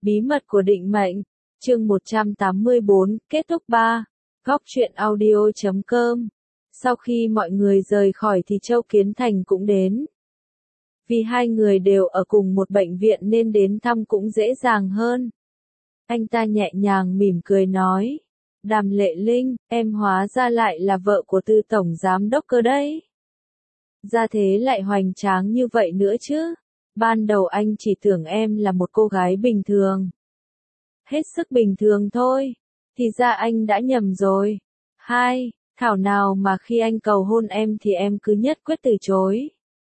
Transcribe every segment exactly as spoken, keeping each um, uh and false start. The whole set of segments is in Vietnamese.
Bí mật của định mệnh, chương một trăm tám mươi bốn, kết thúc ba. Góc truyện audio chấm com. Sau khi mọi người rời khỏi thì Châu Kiến Thành cũng đến. Vì hai người đều ở cùng một bệnh viện nên đến thăm cũng dễ dàng hơn. Anh ta nhẹ nhàng mỉm cười nói. Đàm Lệ Linh, em hóa ra lại là vợ của Tư Tổng Giám Đốc cơ đấy. Ra thế lại hoành tráng như vậy nữa chứ. Ban đầu anh chỉ tưởng em là một cô gái bình thường. Hết sức bình thường thôi. Thì ra anh đã nhầm rồi. Hai, thảo nào mà khi anh cầu hôn em thì em cứ nhất quyết từ chối.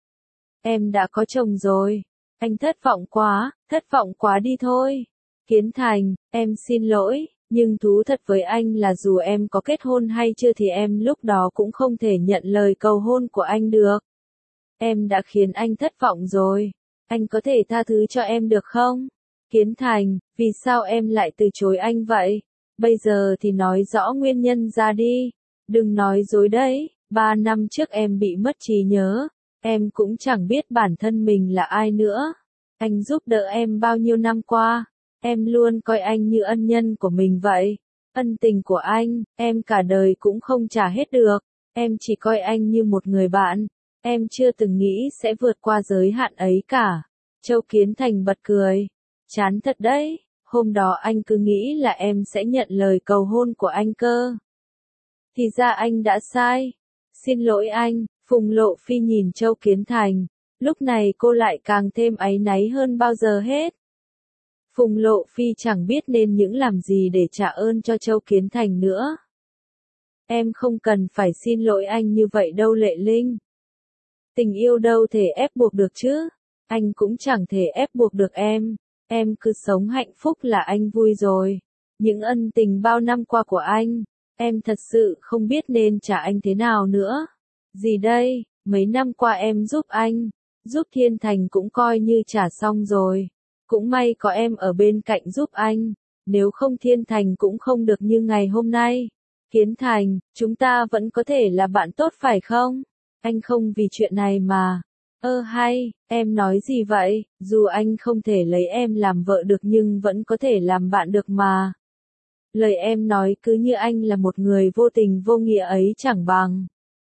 Em đã có chồng rồi. Anh thất vọng quá, thất vọng quá đi thôi. Kiến Thành, em xin lỗi, nhưng thú thật với anh là dù em có kết hôn hay chưa thì em lúc đó cũng không thể nhận lời cầu hôn của anh được. Em đã khiến anh thất vọng rồi. Anh có thể tha thứ cho em được không? Kiến Thành, vì sao em lại từ chối anh vậy? Bây giờ thì nói rõ nguyên nhân ra đi. Đừng nói dối đấy, ba năm trước em bị mất trí nhớ. Em cũng chẳng biết bản thân mình là ai nữa. Anh giúp đỡ em bao nhiêu năm qua. Em luôn coi anh như ân nhân của mình vậy. Ân tình của anh, em cả đời cũng không trả hết được. Em chỉ coi anh như một người bạn. Em chưa từng nghĩ sẽ vượt qua giới hạn ấy cả. Châu Kiến Thành bật cười. Chán thật đấy, hôm đó anh cứ nghĩ là em sẽ nhận lời cầu hôn của anh cơ. Thì ra anh đã sai. Xin lỗi anh, Phùng Lộ Phi nhìn Châu Kiến Thành. Lúc này cô lại càng thêm áy náy hơn bao giờ hết. Phùng Lộ Phi chẳng biết nên những làm gì để trả ơn cho Châu Kiến Thành nữa. Em không cần phải xin lỗi anh như vậy đâu Lệ Linh. Tình yêu đâu thể ép buộc được chứ. Anh cũng chẳng thể ép buộc được em. Em cứ sống hạnh phúc là anh vui rồi. Những ân tình bao năm qua của anh, em thật sự không biết nên trả anh thế nào nữa. Gì đây, mấy năm qua em giúp anh, giúp Thiên Thành cũng coi như trả xong rồi. Cũng may có em ở bên cạnh giúp anh. Nếu không Thiên Thành cũng không được như ngày hôm nay. Kiến Thành, chúng ta vẫn có thể là bạn tốt phải không? Anh không vì chuyện này mà. Ơ hay, em nói gì vậy? Dù anh không thể lấy em làm vợ được nhưng vẫn có thể làm bạn được mà. Lời em nói cứ như anh là một người vô tình vô nghĩa ấy chẳng bằng.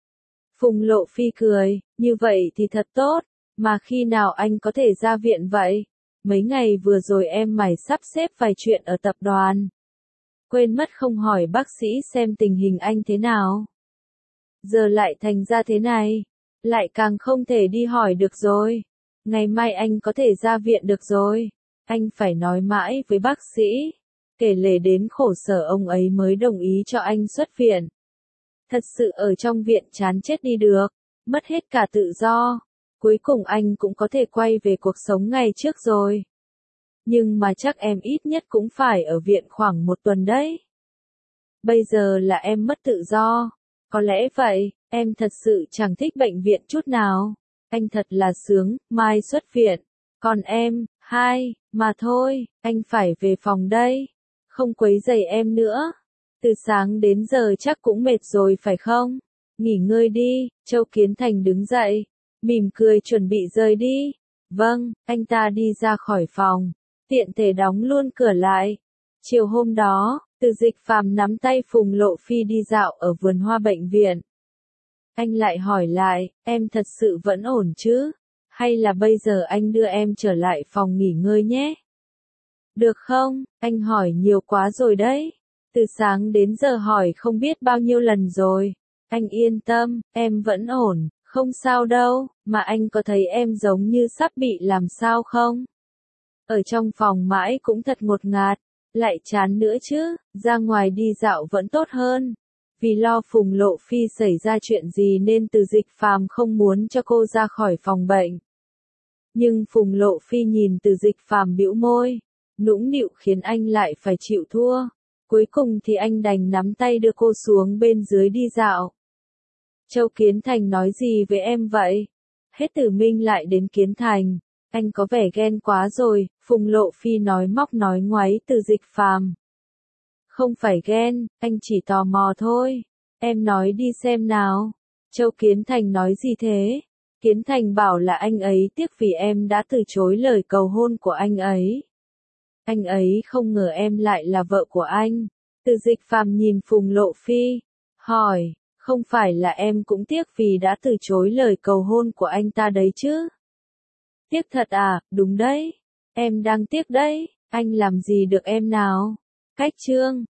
Phùng Lộ Phi cười, như vậy thì thật tốt, mà khi nào anh có thể ra viện vậy? Mấy ngày vừa rồi em mải sắp xếp vài chuyện ở tập đoàn. Quên mất không hỏi bác sĩ xem tình hình anh thế nào. Giờ lại thành ra thế này. Lại càng không thể đi hỏi được rồi. Ngày mai anh có thể ra viện được rồi. Anh phải nói mãi với bác sĩ. Kể lể đến khổ sở ông ấy mới đồng ý cho anh xuất viện. Thật sự ở trong viện chán chết đi được. Mất hết cả tự do. Cuối cùng anh cũng có thể quay về cuộc sống ngày trước rồi. Nhưng mà chắc em ít nhất cũng phải ở viện khoảng một tuần đấy. Bây giờ là em mất tự do. Có lẽ vậy, em thật sự chẳng thích bệnh viện chút nào. Anh thật là sướng, mai xuất viện. Còn em, hai, mà thôi, anh phải về phòng đây. Không quấy rầy em nữa. Từ sáng đến giờ chắc cũng mệt rồi phải không? Nghỉ ngơi đi, Châu Kiến Thành đứng dậy. Mỉm cười chuẩn bị rời đi. Vâng, anh ta đi ra khỏi phòng. Tiện thể đóng luôn cửa lại. Chiều hôm đó, Từ Dịch Phàm nắm tay Phùng Lộ Phi đi dạo ở vườn hoa bệnh viện. Anh lại hỏi lại, em thật sự vẫn ổn chứ? Hay là bây giờ anh đưa em trở lại phòng nghỉ ngơi nhé? Được không? Anh hỏi nhiều quá rồi đấy. Từ sáng đến giờ hỏi không biết bao nhiêu lần rồi. Anh yên tâm, em vẫn ổn, không sao đâu, mà anh có thấy em giống như sắp bị làm sao không? Ở trong phòng mãi cũng thật ngột ngạt, lại chán nữa chứ, ra ngoài đi dạo vẫn tốt hơn. Vì lo Phùng Lộ Phi xảy ra chuyện gì nên Từ Dịch Phàm không muốn cho cô ra khỏi phòng bệnh. Nhưng Phùng Lộ Phi nhìn Từ Dịch Phàm bĩu môi, nũng nịu khiến anh lại phải chịu thua. Cuối cùng thì anh đành nắm tay đưa cô xuống bên dưới đi dạo. Châu Kiến Thành nói gì với em vậy? Hết Tử Minh lại đến Kiến Thành. Anh có vẻ ghen quá rồi, Phùng Lộ Phi nói móc nói ngoáy Từ Dịch Phàm. Không phải ghen, anh chỉ tò mò thôi. Em nói đi xem nào. Châu Kiến Thành nói gì thế? Kiến Thành bảo là anh ấy tiếc vì em đã từ chối lời cầu hôn của anh ấy. Anh ấy không ngờ em lại là vợ của anh. Từ Dịch Phàm nhìn Phùng Lộ Phi, hỏi, không phải là em cũng tiếc vì đã từ chối lời cầu hôn của anh ta đấy chứ? Tiếc thật à? Đúng đấy. Em đang tiếc đấy. Anh làm gì được em nào? Cách Trương.